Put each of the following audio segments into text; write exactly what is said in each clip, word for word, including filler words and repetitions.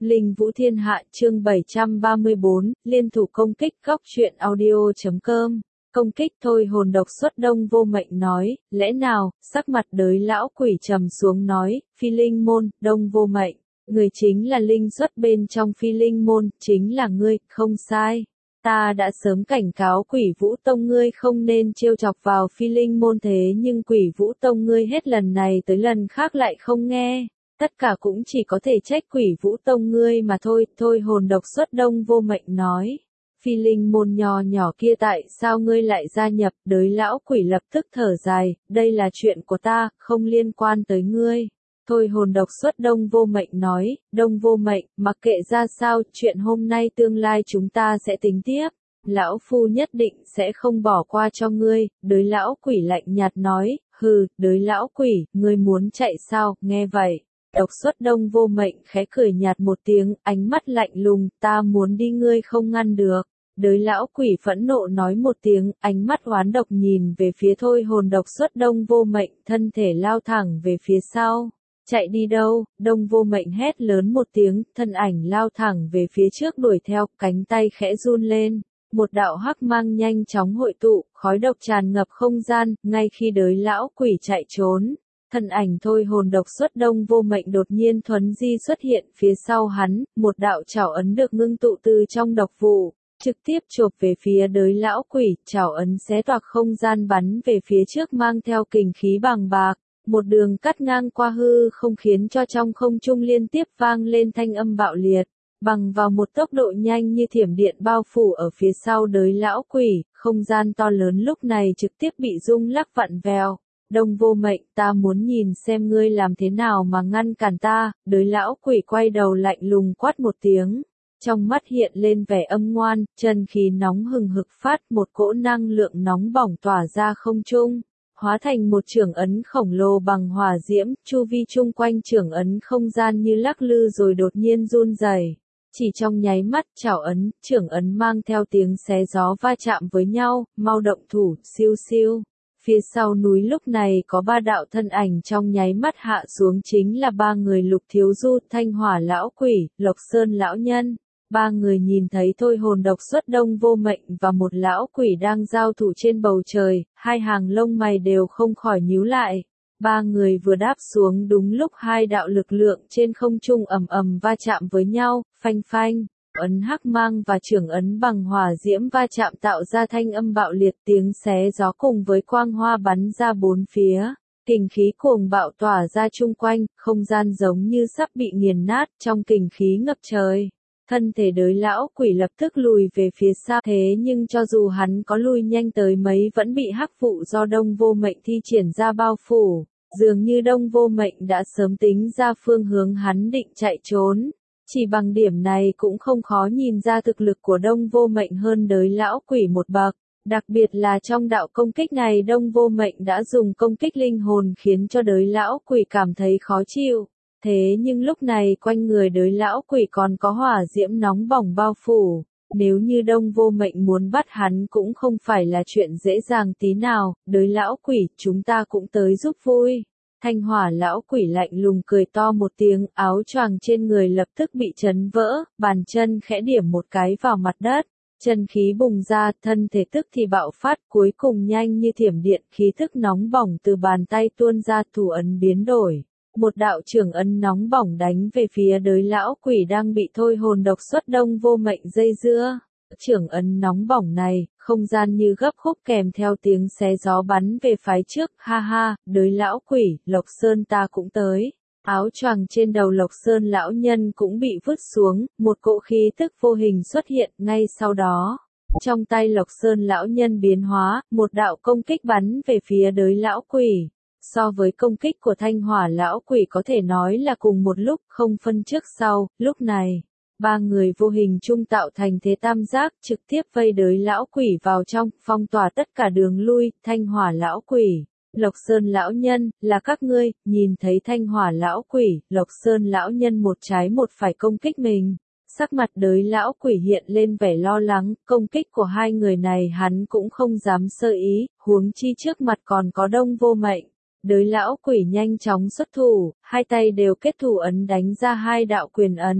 Linh Vũ Thiên Hạ chương bảy trăm ba mươi bốn, liên thủ công kích góc truyện audio.com. Công kích thôi hồn độc xuất Đông Vô Mệnh nói, lẽ nào, sắc mặt đới lão quỷ trầm xuống nói, phi linh môn, Đông Vô Mệnh, người chính là linh xuất bên trong phi linh môn, chính là ngươi, không sai. Ta đã sớm cảnh cáo quỷ vũ tông ngươi không nên trêu chọc vào phi linh môn thế nhưng quỷ vũ tông ngươi hết lần này tới lần khác lại không nghe. Tất cả cũng chỉ có thể trách quỷ vũ tông ngươi mà thôi, thôi hồn độc xuất Đông Vô Mệnh nói. Phi linh môn nhỏ nhỏ kia tại sao ngươi lại gia nhập, đới lão quỷ lập tức thở dài, đây là chuyện của ta, không liên quan tới ngươi. Thôi hồn độc xuất Đông Vô Mệnh nói, Đông Vô Mệnh, mặc kệ ra sao, chuyện hôm nay tương lai chúng ta sẽ tính tiếp. Lão phu nhất định sẽ không bỏ qua cho ngươi, đới lão quỷ lạnh nhạt nói, hừ, đới lão quỷ, ngươi muốn chạy sao, nghe vậy. Độc xuất Đông Vô Mệnh khẽ cười nhạt một tiếng, ánh mắt lạnh lùng, ta muốn đi ngươi không ngăn được. Đới lão quỷ phẫn nộ nói một tiếng, ánh mắt oán độc nhìn về phía thôi hồn độc xuất Đông Vô Mệnh, thân thể lao thẳng về phía sau. Chạy đi đâu, Đông Vô Mệnh hét lớn một tiếng, thân ảnh lao thẳng về phía trước đuổi theo, cánh tay khẽ run lên. Một đạo hắc mang nhanh chóng hội tụ, khói độc tràn ngập không gian, ngay khi đới lão quỷ chạy trốn. Thân ảnh thôi hồn độc xuất Đông Vô Mệnh đột nhiên thuấn di xuất hiện phía sau hắn, một đạo chảo ấn được ngưng tụ từ trong độc vụ, trực tiếp chộp về phía đới lão quỷ, chảo ấn xé toạc không gian bắn về phía trước mang theo kình khí bàng bạc, một đường cắt ngang qua hư không khiến cho trong không trung liên tiếp vang lên thanh âm bạo liệt, bằng vào một tốc độ nhanh như thiểm điện bao phủ ở phía sau đới lão quỷ, không gian to lớn lúc này trực tiếp bị rung lắc vặn vẹo. Đông Vô Mệnh, ta muốn nhìn xem ngươi làm thế nào mà ngăn cản ta, đới lão quỷ quay đầu lạnh lùng quát một tiếng. Trong mắt hiện lên vẻ âm ngoan, chân khí nóng hừng hực phát một cỗ năng lượng nóng bỏng tỏa ra không trung, hóa thành một chưởng ấn khổng lồ bằng hỏa diễm, chu vi chung quanh chưởng ấn không gian như lắc lư rồi đột nhiên run rẩy. Chỉ trong nháy mắt, chảo ấn, chưởng ấn mang theo tiếng xé gió va chạm với nhau, mau động thủ, siêu siêu. Phía sau núi lúc này có ba đạo thân ảnh trong nháy mắt hạ xuống chính là ba người Lục Thiếu Du, Thanh Hỏa Lão Quỷ, Lộc Sơn Lão Nhân. Ba người nhìn thấy thôi hồn độc xuất Đông Vô Mệnh và một lão quỷ đang giao thủ trên bầu trời, hai hàng lông mày đều không khỏi nhíu lại. Ba người vừa đáp xuống đúng lúc hai đạo lực lượng trên không trung ầm ầm va chạm với nhau, phanh phanh. Ấn hắc mang và trưởng ấn bằng hỏa diễm va chạm tạo ra thanh âm bạo liệt, tiếng xé gió cùng với quang hoa bắn ra bốn phía. Kình khí cuồng bạo tỏa ra chung quanh, không gian giống như sắp bị nghiền nát trong kình khí ngập trời. Thân thể đới lão quỷ lập tức lùi về phía xa, thế nhưng cho dù hắn có lùi nhanh tới mấy vẫn bị hắc vụ do Đông Vô Mệnh thi triển ra bao phủ. Dường như Đông Vô Mệnh đã sớm tính ra phương hướng hắn định chạy trốn. Chỉ bằng điểm này cũng không khó nhìn ra thực lực của Đông Vô Mệnh hơn đới lão quỷ một bậc. Đặc biệt là trong đạo công kích này Đông Vô Mệnh đã dùng công kích linh hồn khiến cho đới lão quỷ cảm thấy khó chịu. Thế nhưng lúc này quanh người đới lão quỷ còn có hỏa diễm nóng bỏng bao phủ. Nếu như Đông Vô Mệnh muốn bắt hắn cũng không phải là chuyện dễ dàng tí nào, đới lão quỷ chúng ta cũng tới giúp vui. Thanh Hỏa Lão Quỷ lạnh lùng cười to một tiếng, áo choàng trên người lập tức bị chấn vỡ, bàn chân khẽ điểm một cái vào mặt đất, chân khí bùng ra, thân thể tức thì bạo phát, cuối cùng nhanh như thiểm điện, khí tức nóng bỏng từ bàn tay tuôn ra, thủ ấn biến đổi. Một đạo trưởng ấn nóng bỏng đánh về phía đới lão quỷ đang bị thôi hồn độc xuất Đông Vô Mệnh dây dưa. Trưởng ấn nóng bỏng này, không gian như gấp khúc kèm theo tiếng xé gió bắn về phái trước, ha ha, đới lão quỷ, Lộc Sơn ta cũng tới. Áo choàng trên đầu Lộc Sơn lão nhân cũng bị vứt xuống, một cỗ khí tức vô hình xuất hiện ngay sau đó. Trong tay Lộc Sơn lão nhân biến hóa, một đạo công kích bắn về phía đới lão quỷ. So với công kích của Thanh Hỏa Lão Quỷ có thể nói là cùng một lúc, không phân trước sau, lúc này. Ba người vô hình chung tạo thành thế tam giác, trực tiếp vây đới lão quỷ vào trong, phong tỏa tất cả đường lui. Thanh Hỏa Lão Quỷ, Lộc Sơn Lão Nhân, là các ngươi. Nhìn thấy Thanh Hỏa Lão Quỷ, Lộc Sơn Lão Nhân một trái một phải công kích mình. Sắc mặt đới lão quỷ hiện lên vẻ lo lắng, công kích của hai người này hắn cũng không dám sơ ý, huống chi trước mặt còn có Đông Vô Mệnh. Đới lão quỷ nhanh chóng xuất thủ, hai tay đều kết thủ ấn đánh ra hai đạo quyền ấn.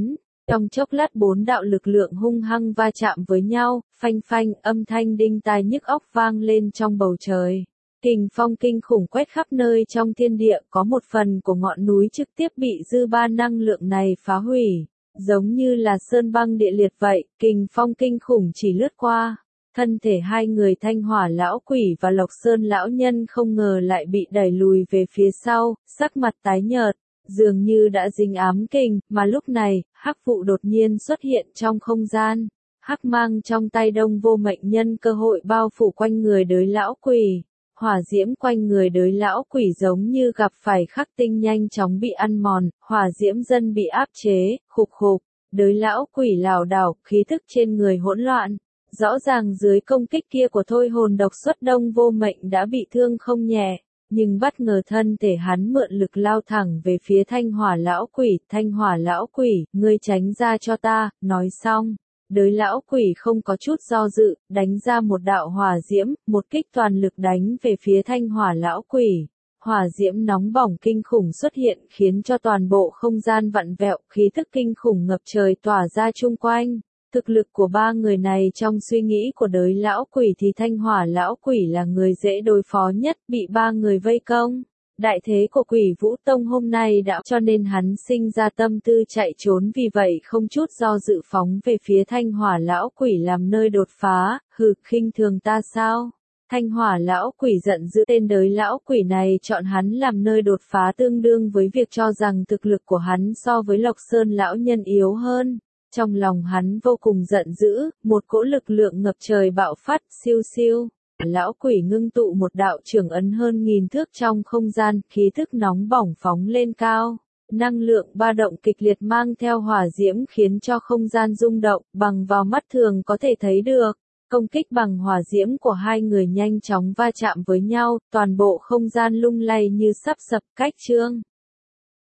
Trong chốc lát bốn đạo lực lượng hung hăng va chạm với nhau, phanh phanh, âm thanh đinh tai nhức óc vang lên trong bầu trời. Kình phong kinh khủng quét khắp nơi trong thiên địa, có một phần của ngọn núi trực tiếp bị dư ba năng lượng này phá hủy. Giống như là sơn băng địa liệt vậy, kình phong kinh khủng chỉ lướt qua. Thân thể hai người Thanh Hỏa lão quỷ và Lộc Sơn lão nhân không ngờ lại bị đẩy lùi về phía sau, sắc mặt tái nhợt, dường như đã dính ám kình, mà lúc này, hắc vụ đột nhiên xuất hiện trong không gian. Hắc mang trong tay Đông Vô Mệnh nhân cơ hội bao phủ quanh người đới lão quỷ. Hỏa diễm quanh người đới lão quỷ giống như gặp phải khắc tinh nhanh chóng bị ăn mòn, hỏa diễm dân bị áp chế, khục khục, đới lão quỷ lảo đảo, khí thức trên người hỗn loạn. Rõ ràng dưới công kích kia của thôi hồn độc xuất Đông Vô Mệnh đã bị thương không nhẹ, nhưng bất ngờ thân thể hắn mượn lực lao thẳng về phía Thanh Hỏa lão quỷ. Thanh Hỏa lão quỷ, ngươi tránh ra cho ta, nói xong. Đới lão quỷ không có chút do dự, đánh ra một đạo hỏa diễm, một kích toàn lực đánh về phía Thanh Hỏa lão quỷ. Hỏa diễm nóng bỏng kinh khủng xuất hiện khiến cho toàn bộ không gian vặn vẹo, khí thức kinh khủng ngập trời tỏa ra chung quanh. Thực lực của ba người này trong suy nghĩ của đới lão quỷ thì Thanh Hỏa lão quỷ là người dễ đối phó nhất, bị ba người vây công. Đại thế của Quỷ Vũ Tông hôm nay đã cho nên hắn sinh ra tâm tư chạy trốn, vì vậy không chút do dự phóng về phía Thanh Hỏa lão quỷ làm nơi đột phá. Hừ, khinh thường ta sao? Thanh Hỏa lão quỷ giận dữ, tên đới lão quỷ này chọn hắn làm nơi đột phá tương đương với việc cho rằng thực lực của hắn so với Lộc Sơn lão nhân yếu hơn. Trong lòng hắn vô cùng giận dữ, một cỗ lực lượng ngập trời bạo phát, siêu siêu. Lão quỷ ngưng tụ một đạo trường ấn hơn nghìn thước trong không gian, khí thức nóng bỏng phóng lên cao. Năng lượng ba động kịch liệt mang theo hỏa diễm khiến cho không gian rung động, bằng vào mắt thường có thể thấy được. Công kích bằng hỏa diễm của hai người nhanh chóng va chạm với nhau, toàn bộ không gian lung lay như sắp sập, cách trương.